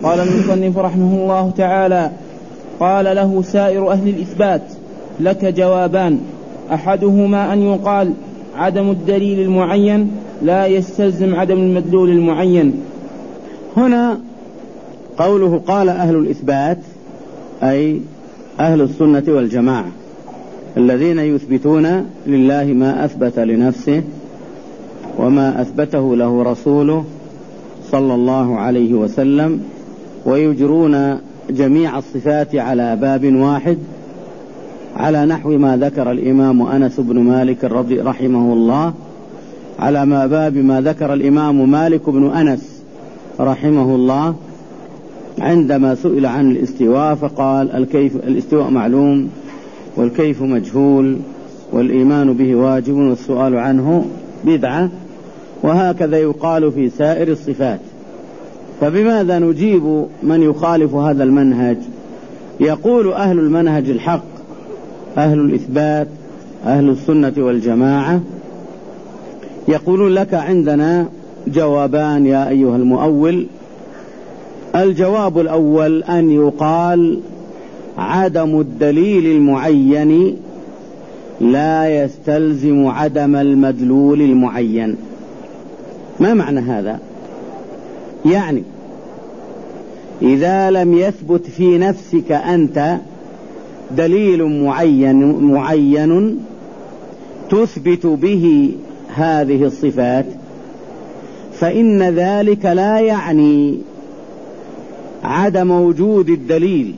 قال المصنف رحمه الله تعالى: قال له سائر أهل الإثبات: لك جوابان، أحدهما أن يقال عدم الدليل المعين لا يستلزم عدم المدلول المعين. هنا قوله قال أهل الإثبات أي أهل السنة والجماعة الذين يثبتون لله ما أثبت لنفسه وما أثبته له رسوله صلى الله عليه وسلم، ويجرون جميع الصفات على باب واحد على نحو ما ذكر الإمام أنس بن مالك رحمه الله، على ما باب ما ذكر الإمام مالك بن أنس رحمه الله عندما سئل عن الاستواء فقال: الكيف الاستواء معلوم والكيف مجهول والإيمان به واجب والسؤال عنه بدعة. وهكذا يقال في سائر الصفات. فبماذا نجيب من يخالف هذا المنهج؟ يقول أهل المنهج الحق أهل الإثبات أهل السنة والجماعة يقولون: لك عندنا جوابان يا أيها المؤول. الجواب الأول أن يقال عدم الدليل المعين لا يستلزم عدم المدلول المعين. ما معنى هذا؟ يعني إذا لم يثبت في نفسك أنت دليل معين تثبت به هذه الصفات فإن ذلك لا يعني عدم وجود الدليل،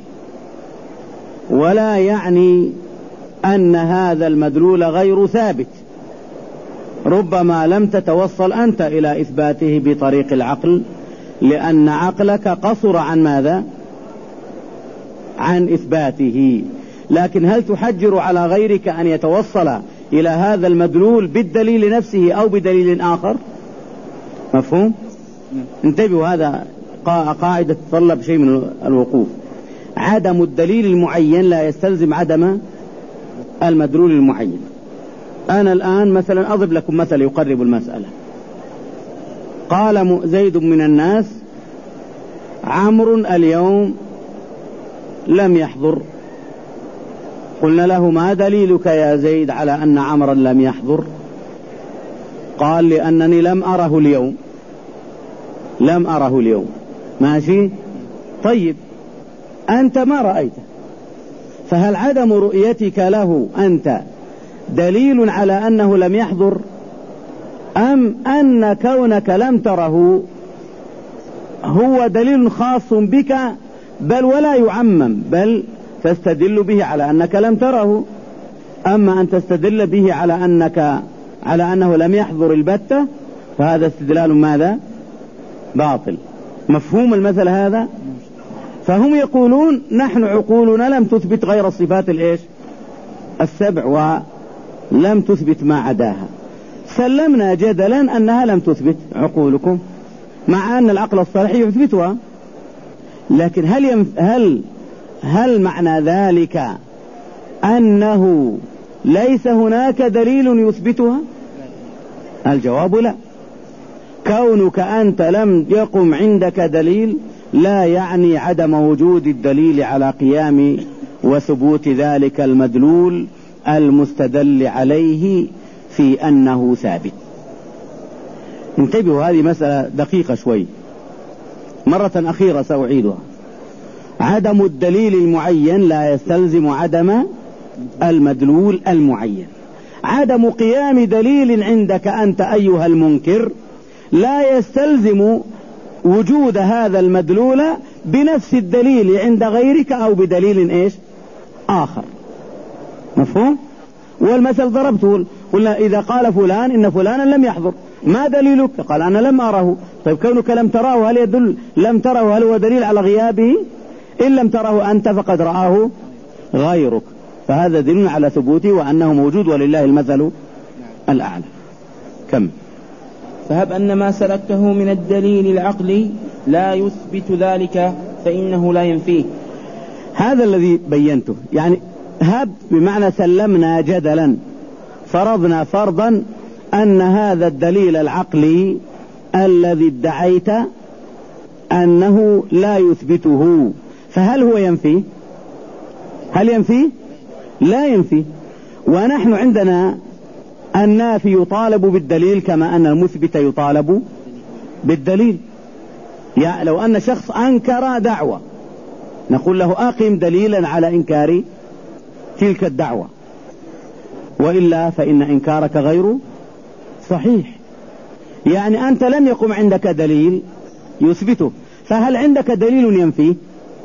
ولا يعني أن هذا المدلول غير ثابت. ربما لم تتوصل أنت إلى إثباته بطريق العقل لأن عقلك قصر عن ماذا؟ عن إثباته. لكن هل تحجر على غيرك أن يتوصل إلى هذا المدلول بالدليل نفسه أو بدليل آخر؟ مفهوم؟ انتبهوا، هذا قاعدة تتطلب شيء من الوقوف. عدم الدليل المعين لا يستلزم عدم المدلول المعين. أنا الآن مثلا أضرب لكم مثل يقرب المسألة. قال زيد من الناس: عمرو اليوم لم يحضر. قلنا له: ما دليلك يا زيد على أن عمرا لم يحضر؟ قال: لأنني لم أره اليوم. لم أره اليوم. ماشي؟ طيب، أنت ما رأيته، فهل عدم رؤيتك له أنت دليل على أنه لم يحضر، أم أن كونك لم تره هو دليل خاص بك بل ولا يعمم، بل تستدل به على أنك لم تره؟ أما أن تستدل به على أنه لم يحضر البتة فهذا استدلال ماذا؟ باطل. مفهوم المثل هذا؟ فهم يقولون: نحن عقولنا لم تثبت غير الصفات السبع ولم تثبت ما عداها. سلمنا جدلا أنها لم تثبت عقولكم، مع أن العقل الصالح يثبتها. لكن هل معنى ذلك أنه ليس هناك دليل يثبتها؟ الجواب لا. كونك أنت لم يقم عندك دليل لا يعني عدم وجود الدليل على قيام وثبوت ذلك المدلول المستدل عليه في أنه ثابت. انتبهوا، هذه مسألة دقيقة شوي، مرة أخيرة سأعيدها. عدم الدليل المعين لا يستلزم عدم المدلول المعين. عدم قيام دليل عندك أنت أيها المنكر لا يستلزم وجود هذا المدلول بنفس الدليل عند غيرك أو بدليل آخر. مفهوم؟ والمثل ضربته، قلنا: إذا قال فلان إن فلانا لم يحضر، ما دليلك؟ قال: أنا لم أره. طيب، كونك لم تراه هل يدل لم تره هل هو دليل على غيابه؟ إن لم تره أنت فقد رآه غيرك، فهذا دليل على ثبوته وأنه موجود ولله المثل الأعلى. كم؟ فهب أن ما سلكته من الدليل العقلي لا يثبت ذلك فإنه لا ينفيه. هذا الذي بينته. يعني هب بمعنى سلمنا جدلا، فرضنا فرضا أن هذا الدليل العقلي الذي ادعيت أنه لا يثبته، فهل هو ينفي؟ هل ينفي؟ لا ينفي. ونحن عندنا النافي يطالب بالدليل كما أن المثبت يطالب بالدليل. يعني لو أن شخص أنكر دعوة نقول له أقم دليلا على إنكار تلك الدعوة، وإلا فإن إنكارك غير صحيح. يعني أنت لم يقم عندك دليل يثبته، فهل عندك دليل ينفيه؟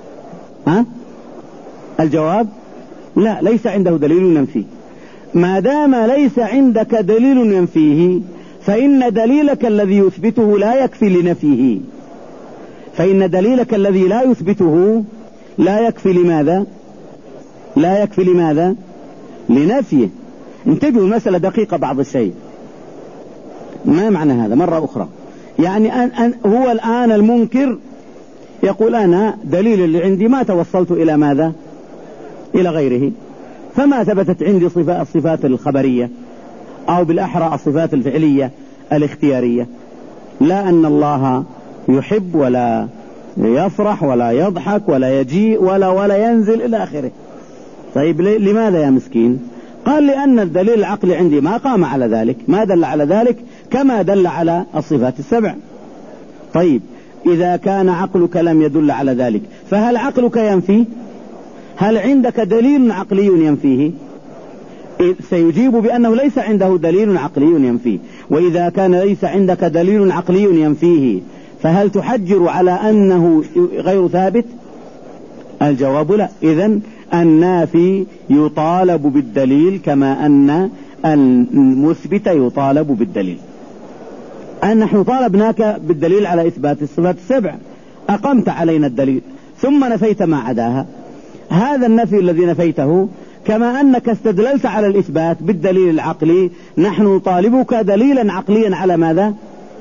الجواب لا، ليس عنده دليل ينفيه. ما دام ليس عندك دليل ينفيه فإن دليلك الذي يثبته لا يكفي لنفيه، فإن دليلك الذي لا يثبته لا يكفي. لماذا؟ لا يكفي لماذا؟ لنفيه. انتبهوا، المسألة دقيقة بعض الشيء. ما معنى هذا؟ مرة أخرى، يعني هو الآن المنكر يقول أنا دليل اللي عندي ما توصلت إلى ماذا؟ إلى غيره، فما ثبتت عندي الصفات الخبرية أو بالأحرى الصفات الفعلية الاختيارية، لا أن الله يحب ولا يفرح ولا يضحك ولا يجيء ولا ينزل إلى آخره. طيب لماذا يا مسكين؟ قال لأن الدليل العقلي عندي ما قام على ذلك، ما دل على ذلك كما دل على الصفات السبع. طيب إذا كان عقلك لم يدل على ذلك فهل عقلك ينفي؟ هل عندك دليل عقلي ينفيه؟ سيجيب بأنه ليس عنده دليل عقلي ينفيه. وإذا كان ليس عندك دليل عقلي ينفيه فهل تحجر على أنه غير ثابت؟ الجواب لا. إذن النافي يطالب بالدليل كما أن المثبت يطالب بالدليل. نحن طالبناك بالدليل على إثبات الصفات السبع، أقمت علينا الدليل ثم نفيت ما عداها. هذا النفي الذي نفيته كما أنك استدللت على الإثبات بالدليل العقلي، نحن نطالبك دليلا عقليا على ماذا؟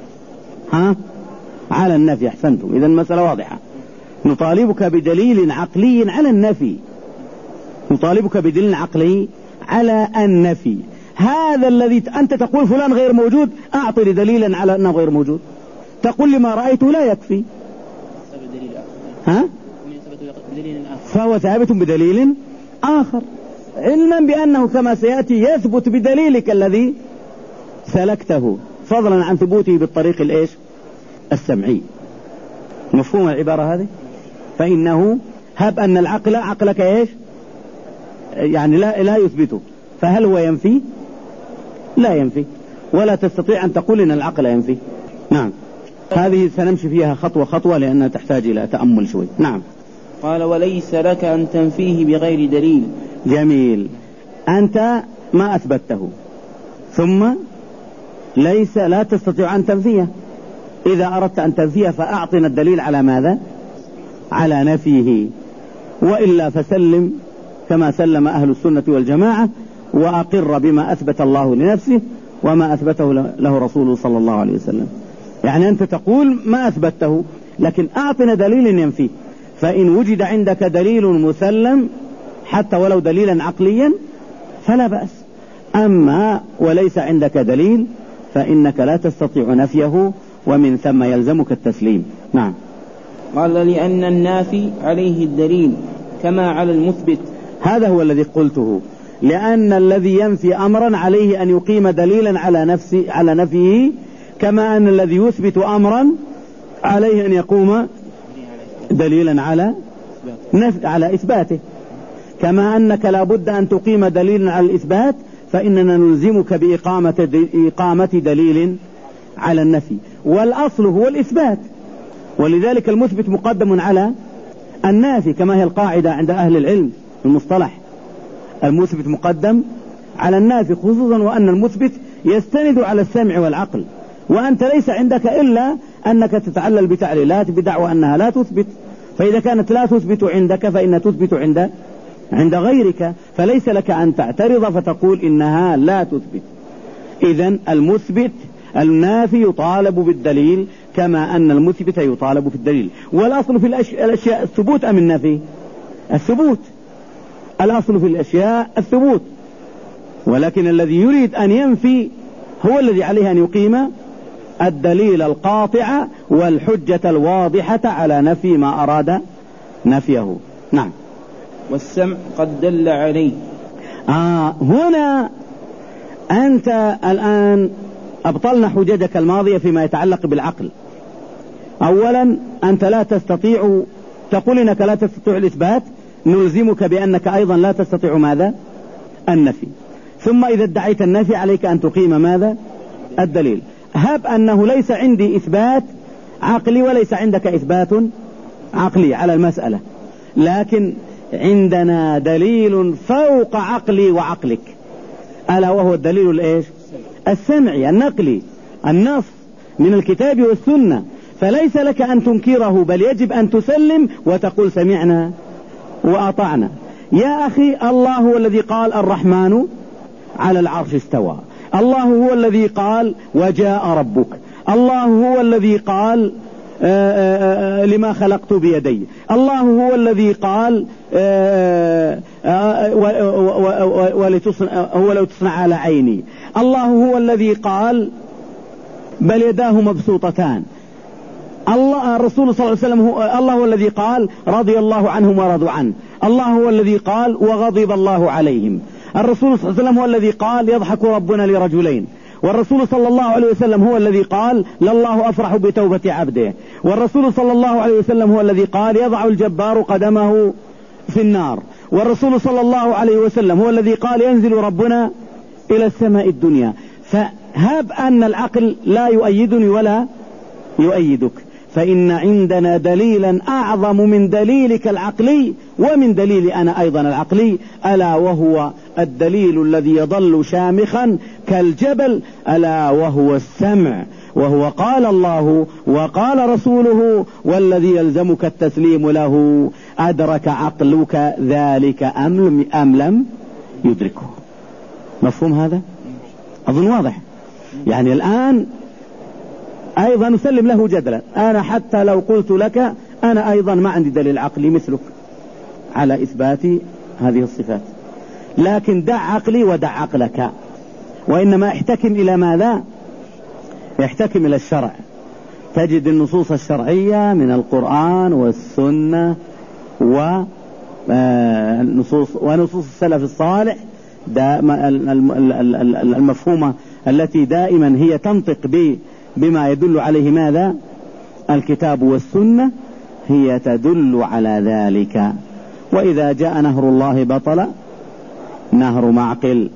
على النفي. أحسنتم، إذن المسألة واضحة. نطالبك بدليل عقلي على النفي، نطالبك بدليل عقلي على النفي. هذا الذي أنت تقول فلان غير موجود، أعطني دليلا على أنه غير موجود. تقول لي ما رأيته لا يكفي، فهو ثابت بدليل آخر، علما بأنه كما سيأتي يثبت بدليلك الذي سلكته، فضلا عن ثبوته بالطريق الإيش؟ السمعي. مفهوم العبارة هذه؟ فإنه هب أن العقل عقلك إيش؟ يعني لا يثبته، فهل هو ينفي؟ لا ينفي، ولا تستطيع أن تقول إن العقل ينفي. نعم، هذه سنمشي فيها خطوة خطوة لأنها تحتاج إلى تأمل شوي. نعم. قال وليس لك أن تنفيه بغير دليل. جميل، أنت ما أثبته ثم لا تستطيع أن تنفيه. إذا أردت أن تنفيه فأعطنا الدليل على ماذا؟ على نفيه، وإلا فسلم كما سلم أهل السنة والجماعة، وأقر بما أثبت الله لنفسه وما أثبته له رسوله صلى الله عليه وسلم. يعني أنت تقول ما أثبته، لكن أعطنا دليل ينفيه. فإن وجد عندك دليل مسلم حتى ولو دليلا عقليا فلا بأس، أما وليس عندك دليل فإنك لا تستطيع نفيه، ومن ثم يلزمك التسليم. نعم. قال لأن النافي عليه الدليل كما على المثبت. هذا هو الذي قلته، لأن الذي ينفي أمرا عليه أن يقيم دليلا على نفيه، كما أن الذي يثبت أمرا عليه أن يقوم دليلا على إثباته. كما أنك لا بد أن تقيم دليلا على الإثبات، فإننا نلزمك بإقامة دليل على النفي، والأصل هو الإثبات، ولذلك المثبت مقدم على النافي، كما هي القاعدة عند أهل العلم المصطلح. المثبت مقدم على النافي، خصوصا وأن المثبت يستند على السمع والعقل، وأنت ليس عندك إلا أنك تتعلل بتعليلات بدعوى أنها لا تثبت. فإذا كانت لا تثبت عندك فإن تثبت عند غيرك، فليس لك أن تعترض فتقول إنها لا تثبت. إذن المثبت النافي يطالب بالدليل كما أن المثبت يطالب بالدليل. والأصل في الأشياء الثبوت أم النفي؟ الثبوت. الأصل في الأشياء الثبوت، ولكن الذي يريد أن ينفي هو الذي عليه أن يقيم الدليل القاطع والحجة الواضحة على نفي ما أراد نفيه. نعم. والسمع قد دل عليه. هنا أنت الآن أبطلنا حججك الماضية فيما يتعلق بالعقل. أولا أنت لا تستطيع، تقول إنك لا تستطيع الإثبات، نلزمك بأنك أيضا لا تستطيع ماذا؟ النفي. ثم إذا ادعيت النفي عليك أن تقيم ماذا؟ الدليل. هب أنه ليس عندي إثبات عقلي وليس عندك إثبات عقلي على المسألة، لكن عندنا دليل فوق عقلي وعقلك، ألا وهو الدليل الإيش؟ السمعي النقلي، النص من الكتاب والسنة. فليس لك أن تنكره، بل يجب أن تسلم وتقول سمعنا وأطعنا. يا أخي، الله هو الذي قال الرحمن على العرش استوى، الله هو الذي قال وجاء ربك، الله هو الذي قال لما خلقت بيدي، الله هو الذي قال هو لو تصنع على عيني، الله هو الذي قال بل يداه مبسوطتان، الله الرسول صلى الله عليه وسلم الله هو الذي قال رضي الله عنهم ورضوا عنه، الله هو الذي قال وغضب الله عليهم، الرسول صلى الله عليه وسلم هو الذي قال يضحك ربنا لرجلين، والرسول صلى الله عليه وسلم هو الذي قال لله أفرح بتوبة عبده، والرسول صلى الله عليه وسلم هو الذي قال يضع الجبار قدمه في النار، والرسول صلى الله عليه وسلم هو الذي قال ينزل ربنا إلى السماء الدنيا. فهب أن العقل لا يؤيدني ولا يؤيدك، فإن عندنا دليلا أعظم من دليلك العقلي ومن دليل أنا أيضا العقلي، ألا وهو الدليل الذي يظل شامخا كالجبل، ألا وهو السمع، وهو قال الله وقال رسوله والذي يلزمك التسليم له. أدرك عقلك ذلك أم لم يدركه؟ مفهوم هذا؟ أظن واضح. يعني الآن أيضا نسلم له جدلا، أنا حتى لو قلت لك أنا أيضا ما عندي دليل عقلي مثلك على إثبات هذه الصفات، لكن دع عقلي ودع عقلك، وإنما احتكم إلى ماذا؟ يحتكم إلى الشرع. تجد النصوص الشرعية من القرآن والسنة ونصوص السلف الصالح المفهومة التي دائما هي تنطق بما يدل عليه ماذا؟ الكتاب والسنة، هي تدل على ذلك. وإذا جاء نهر الله بطل نهر معقل،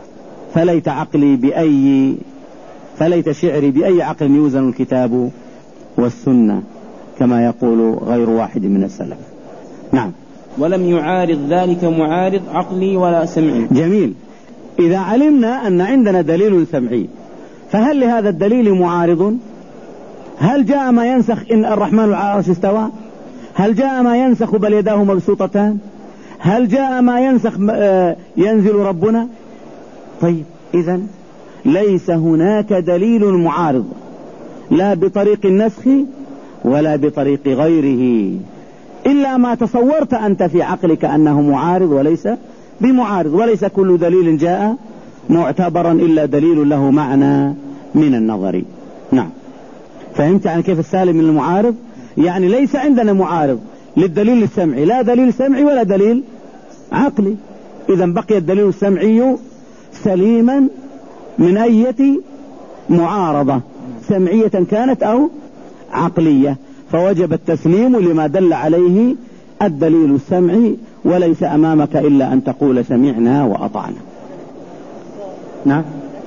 فليت شعري بأي عقل يوزن الكتاب والسنة، كما يقول غير واحد من السلف. نعم. ولم يعارض ذلك معارض عقلي ولا سمعي. جميل. إذا علمنا أن عندنا دليل سمعي، فهل لهذا الدليل معارض؟ هل جاء ما ينسخ إن الرحمن على العرش استوى؟ هل جاء ما ينسخ بل يداه مبسوطتان؟ هل جاء ما ينسخ ينزل ربنا؟ طيب، إذن ليس هناك دليل معارض، لا بطريق النسخ ولا بطريق غيره، إلا ما تصورت أنت في عقلك أنه معارض وليس بمعارض. وليس كل دليل جاء معتبرا إلا دليل له معنى من النظر. نعم. فهمت عن كيف السالم من المعارض؟ يعني ليس عندنا معارض للدليل السمعي، لا دليل سمعي ولا دليل عقلي. إذن بقي الدليل السمعي سليما من أي معارضة سمعية كانت أو عقلية، فوجب التسليم لما دل عليه الدليل السمعي، وليس أمامك إلا أن تقول سمعنا وأطعنا. نعم.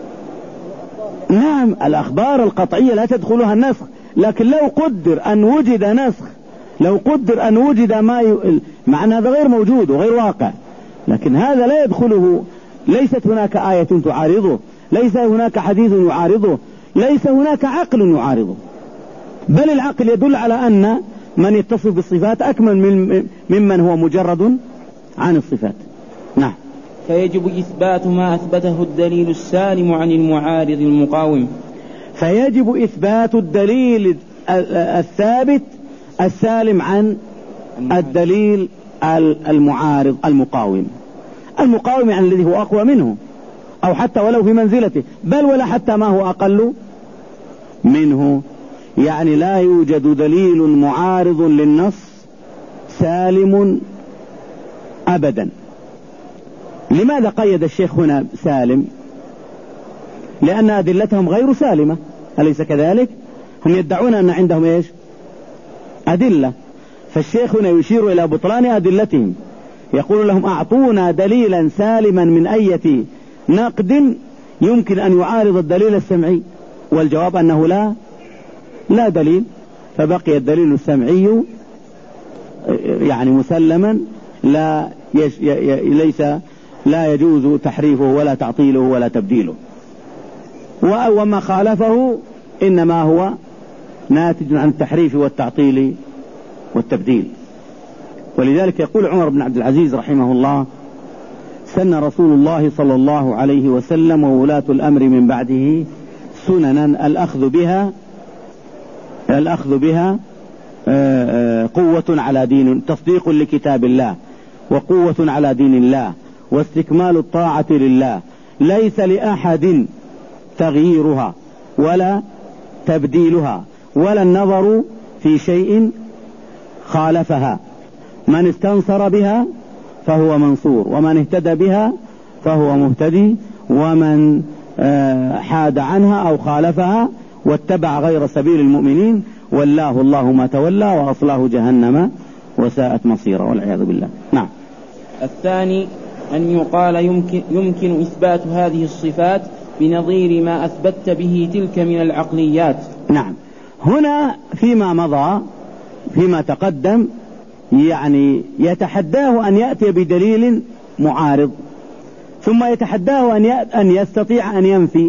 نعم، الأخبار القطعية لا تدخلها النسخ، لكن لو قدر أن وجد نسخ، لو قدر أن وجد معنى هذا غير موجود وغير واقع، لكن هذا لا يدخله. ليست هناك آية تعارضه، ليس هناك حديث يعارضه، ليس هناك عقل يعارضه، بل العقل يدل على أن من يتصف بالصفات أكمل ممن هو مجرد عن الصفات. نعم. فيجب إثبات ما أثبته الدليل السالم عن المعارض المقاوم. فيجب إثبات الدليل الثابت السالم عن الدليل المعارض المقاوم. المقاوم يعني الذي هو أقوى منه، أو حتى ولو في منزلته، بل ولا حتى ما هو أقل منه، يعني لا يوجد دليل معارض للنص سالم أبدا. لماذا قيد الشيخ هنا سالم؟ لأن أدلتهم غير سالمة، أليس كذلك؟ هم يدعون أن عندهم إيش؟ أدلة، فالشيخ هنا يشير إلى بطلان أدلتهم، يقول لهم أعطونا دليلا سالما من أية نقد يمكن أن يعارض الدليل السمعي، والجواب أنه لا دليل، فبقي الدليل السمعي يعني مسلما لا يجوز تحريفه ولا تعطيله ولا تبديله، وما خالفه إنما هو ناتج عن التحريف والتعطيل والتبديل. ولذلك يقول عمر بن عبد العزيز رحمه الله: سن رسول الله صلى الله عليه وسلم وولاة الأمر من بعده سننا الأخذ بها قوة على دين، تصديق لكتاب الله، وقوة على دين الله، واستكمال الطاعة لله، ليس لأحد تغييرها ولا تبديلها ولا النظر في شيء خالفها. من استنصر بها فهو منصور، ومن اهتدى بها فهو مهتدي، ومن حاد عنها أو خالفها واتبع غير سبيل المؤمنين والله الله ما تولى وأصلاه جهنم وساءت مصيرا، والعياذ بالله. نعم. الثاني أن يقال يمكن إثبات هذه الصفات بنظير ما أثبت به تلك من العقليات. نعم. هنا فيما مضى فيما تقدم يعني يتحداه أن يأتي بدليل معارض، ثم يتحداه أن يستطيع أن ينفي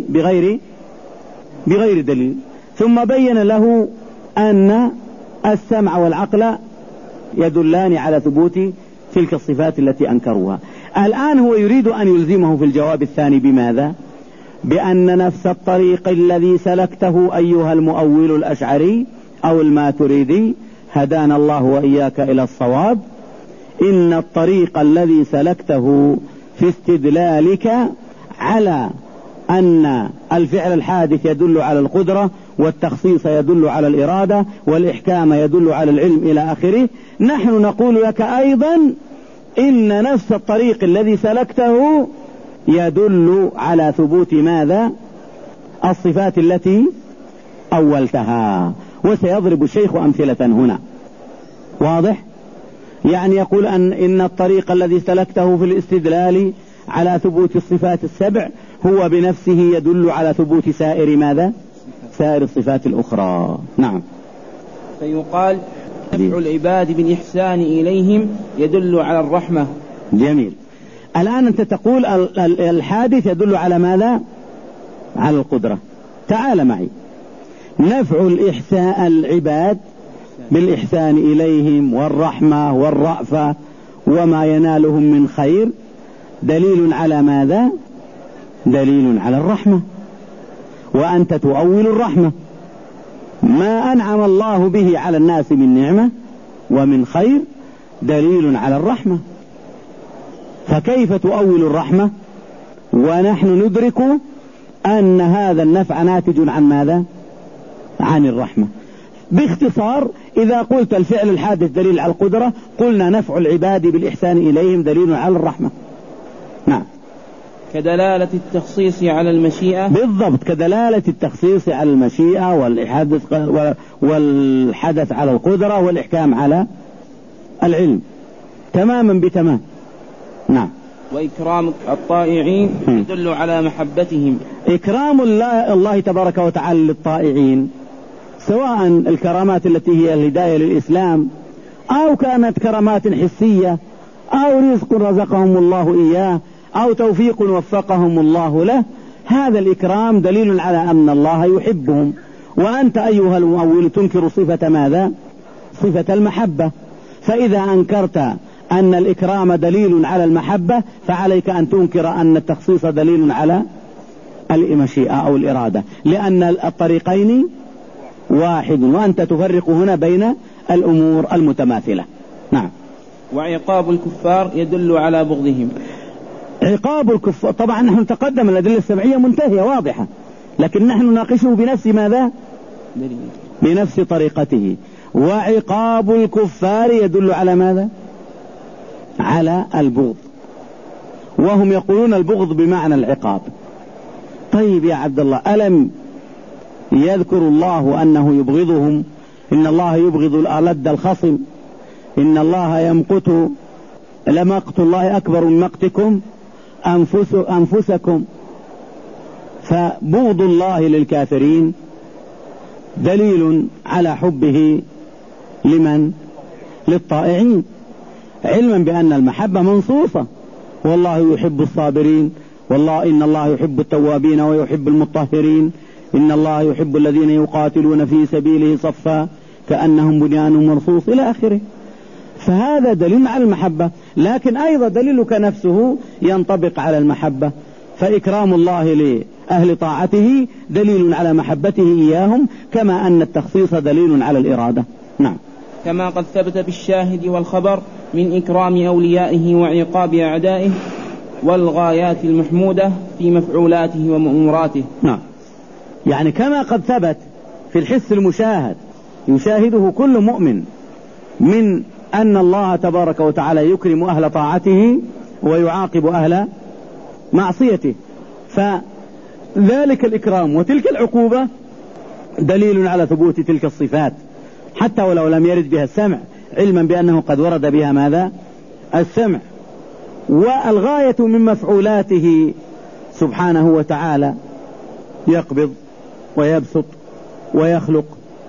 بغير دليل، ثم بين له أن السمع والعقل يدلان على ثبوت تلك الصفات التي أنكروها. الآن هو يريد أن يلزمه في الجواب الثاني بماذا؟ بأن نفس الطريق الذي سلكته أيها المؤول الأشعري أو الماتريدي، هدانا الله وإياك إلى الصواب، إن الطريق الذي سلكته في استدلالك على أن الفعل الحادث يدل على القدرة، والتخصيص يدل على الإرادة، والإحكام يدل على العلم إلى آخره، نحن نقول لك أيضا إن نفس الطريق الذي سلكته يدل على ثبوت ماذا؟ الصفات التي أولتها. وسيضرب الشيخ أمثلة هنا، واضح؟ يعني يقول إن الطريق الذي سلكته في الاستدلال على ثبوت الصفات السبع هو بنفسه يدل على ثبوت سائر ماذا؟ سائر الصفات الأخرى. نعم. فيقال نفع العباد بالإحسان إليهم يدل على الرحمة. جميل. الآن أنت تقول الحادث يدل على ماذا؟ على القدرة. تعال معي. نفع العباد بالإحسان إليهم والرحمة والرأفة وما ينالهم من خير دليل على ماذا؟ دليل على الرحمة، وأنت تؤول الرحمة. ما أنعم الله به على الناس من نعمة ومن خير دليل على الرحمة، فكيف تؤول الرحمة ونحن ندرك أن هذا النفع ناتج عن ماذا؟ عن الرحمة. باختصار إذا قلت الفعل الحادث دليل على القدرة، قلنا نفع العباد بالإحسان إليهم دليل على الرحمة. نعم. كدلالة التخصيص على المشيئة. بالضبط، كدلالة التخصيص على المشيئة والحدث على القدرة والإحكام على العلم، تماما بتمام. نعم. وإكرام الطائعين يدل على محبتهم. إكرام الله تبارك وتعالى للطائعين، سواء الكرامات التي هي الهداية للإسلام، أو كانت كرامات حسية، أو رزق رزقهم الله إياه، أو توفيق وفقهم الله له، هذا الإكرام دليل على أن الله يحبهم. وأنت أيها المؤول تنكر صفة ماذا؟ صفة المحبة. فإذا أنكرت أن الإكرام دليل على المحبة فعليك أن تنكر أن التخصيص دليل على المشيئة أو الإرادة، لأن الطريقين واحد، وأنت تفرق هنا بين الأمور المتماثلة. نعم. وعقاب الكفار يدل على بغضهم. عقاب الكفار طبعا نحن تقدم الأدلة السبعية منتهية واضحة، لكن نحن نناقشه بنفس ماذا؟ بنفس طريقته. وعقاب الكفار يدل على ماذا؟ على البغض، وهم يقولون البغض بمعنى العقاب. طيب يا عبد الله، ألم يذكر الله أنه يبغضهم؟ إن الله يبغض الألد الخصم، إن الله يمقت، لمقت الله أكبر من مقتكم أنفسكم. فبغض الله للكافرين دليل على حبه لمن؟ للطائعين، علما بأن المحبة منصوصة، والله يحب الصابرين، والله إن الله يحب التوابين ويحب المطهرين، إن الله يحب الذين يقاتلون في سبيله صفا كأنهم بنيان مرصوص إلى آخره. فهذا دليل على المحبة، لكن أيضا دليلك نفسه ينطبق على المحبة، فإكرام الله لأهل طاعته دليل على محبته إياهم، كما أن التخصيص دليل على الإرادة. نعم. كما قد ثبت بالشاهد والخبر من إكرام أوليائه وعقاب أعدائه والغايات المحمودة في مفعولاته ومأموراته. نعم، يعني كما قد ثبت في الحس المشاهد يشاهده كل مؤمن من أن الله تبارك وتعالى يكرم أهل طاعته ويعاقب أهل معصيته، فذلك الإكرام وتلك العقوبة دليل على ثبوت تلك الصفات، حتى ولو لم يرد بها السمع، علما بأنه قد ورد بها ماذا؟ السمع. والغاية من مفعولاته سبحانه وتعالى يقبض ويبسط ويخلق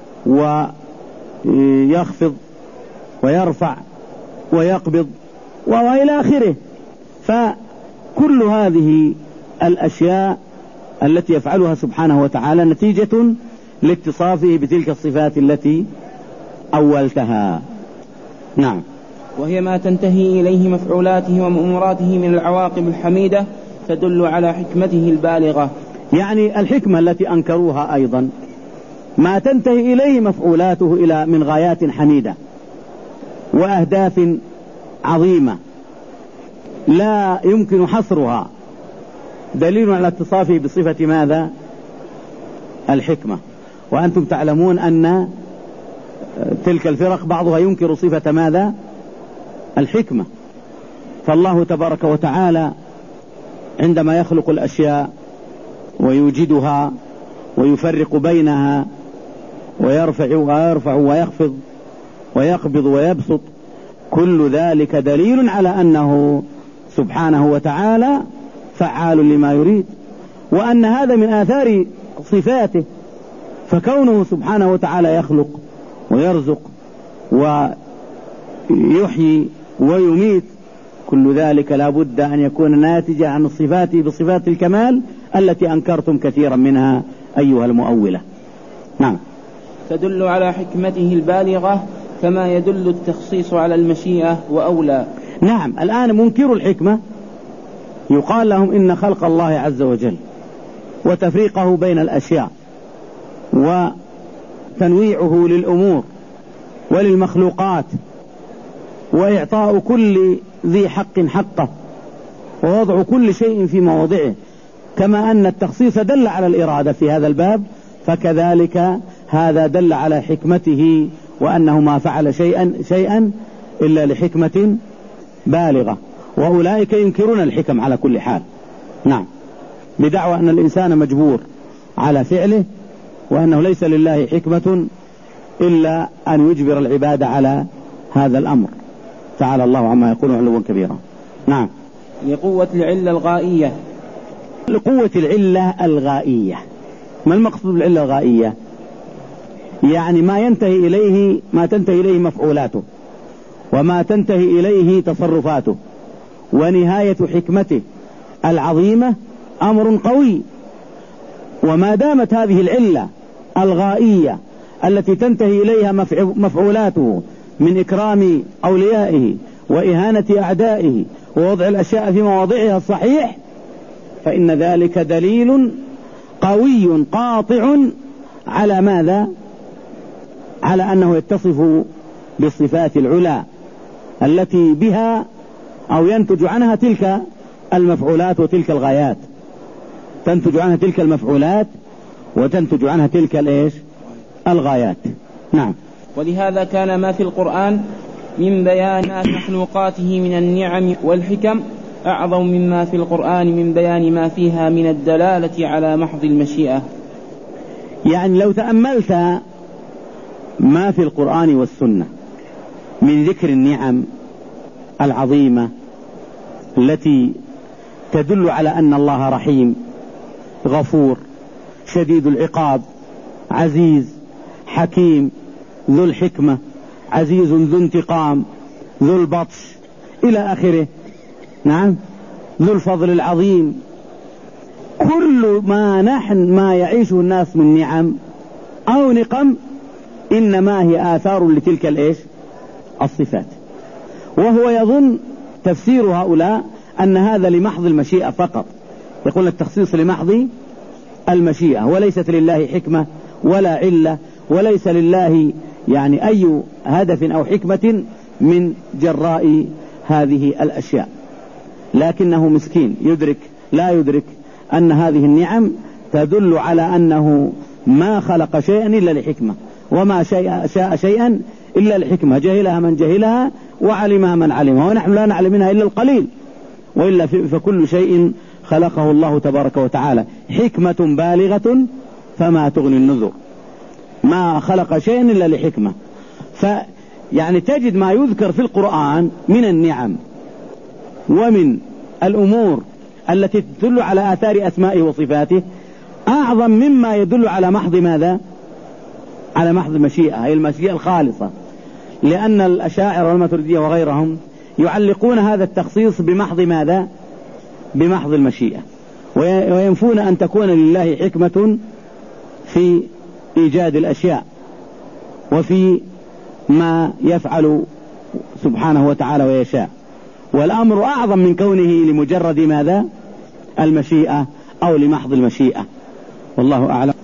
ويخفض ويرفع ويقبض وإلى آخره. فكل هذه الأشياء التي يفعلها سبحانه وتعالى نتيجة لاتصافه بتلك الصفات التي أولتها. نعم. وهي ما تنتهي إليه مفعولاته ومأموراته من العواقب الحميدة تدل على حكمته البالغة. يعني الحكمة التي أنكروها أيضا ما تنتهي إليه مفعولاته إلى من غايات حميدة وأهداف عظيمة لا يمكن حصرها، دليل على اتصافه بصفة ماذا؟ الحكمة. وأنتم تعلمون أن تلك الفرق بعضها ينكر صفة ماذا؟ الحكمة. فالله تبارك وتعالى عندما يخلق الأشياء ويوجدها ويفرق بينها ويرفع ويخفض ويقبض ويبسط، كل ذلك دليل على أنه سبحانه وتعالى فعال لما يريد، وأن هذا من آثار صفاته. فكونه سبحانه وتعالى يخلق ويرزق ويحيي ويميت، كل ذلك لا بد أن يكون ناتجا عن الصفات بصفات الكمال التي أنكرتم كثيرا منها أيها المؤولة. نعم. تدل على حكمته البالغة كما يدل التخصيص على المشيئة وأولى. نعم. الآن منكر الحكمة يقال لهم إن خلق الله عز وجل وتفريقه بين الأشياء وتنويعه للأمور وللمخلوقات وإعطاء كل ذي حق حقه ووضع كل شيء في مواضعه، كما أن التخصيص دل على الإرادة في هذا الباب، فكذلك هذا دل على حكمته، وأنه ما فعل شيئا إلا لحكمة بالغة. وأولئك ينكرون الحكم على كل حال. نعم. بدعوى أن الإنسان مجبور على فعله، وأنه ليس لله حكمة إلا أن يجبر العباد على هذا الأمر. تعالى الله عما يقول علوا كبيرا. نعم. لقوة العلة الغائية. لقوة العلة الغائية. ما المقصود بالعلة الغائية؟ يعني ما تنتهي إليه مفعولاته، وما تنتهي إليه تصرفاته، ونهاية حكمته العظيمة أمر قوي. وما دامت هذه العلة الغائية التي تنتهي إليها مفعولاته من إكرام أوليائه وإهانة أعدائه ووضع الأشياء في مواضعها الصحيح، فإن ذلك دليل قوي قاطع على ماذا؟ على أنه يتصف بالصفات العلى التي بها أو ينتج عنها تلك المفعولات وتلك الغايات. تنتج عنها تلك المفعولات وتنتج عنها تلك الغايات. نعم. ولهذا كان ما في القرآن من بيان مخلوقاته من النعم والحكم أعظم مما في القرآن من بيان ما فيها من الدلالة على محض المشيئة. يعني لو تأملت ما في القرآن والسنة من ذكر النعم العظيمة التي تدل على أن الله رحيم غفور شديد العقاب عزيز حكيم ذو الحكمة عزيز ذو انتقام ذو البطش إلى آخره. نعم. ذو الفضل العظيم. كل ما يعيشه الناس من نعم أو نقم إنما هي آثار لتلك الصفات. وهو يظن تفسير هؤلاء أن هذا لمحض المشيئة فقط، يقول التخصيص لمحض المشيئة، وليست لله حكمة ولا علة، وليس لله يعني أي هدف أو حكمة من جراء هذه الأشياء. لكنه مسكين لا يدرك أن هذه النعم تدل على أنه ما خلق شيئا إلا لحكمة، وما شاء شيئا إلا لحكمة، جهلها من جهلها وعلمها من علمها، ونحن لا نعلم منها إلا القليل، وإلا فكل شيء خلقه الله تبارك وتعالى حكمة بالغة فما تغني النذر. ما خلق شيئا إلا لحكمة. يعني تجد ما يذكر في القرآن من النعم ومن الأمور التي تدل على آثار أسمائه وصفاته أعظم مما يدل على محض ماذا؟ على محض المشيئة، هي المشيئة الخالصة. لأن الأشاعرة والماتريدية وغيرهم يعلقون هذا التخصيص بمحض ماذا؟ بمحض المشيئة، وينفون أن تكون لله حكمة في إيجاد الأشياء وفي ما يفعل سبحانه وتعالى ويشاء. والأمر أعظم من كونه لمجرد ماذا؟ المشيئة أو لمحض المشيئة. والله أعلم.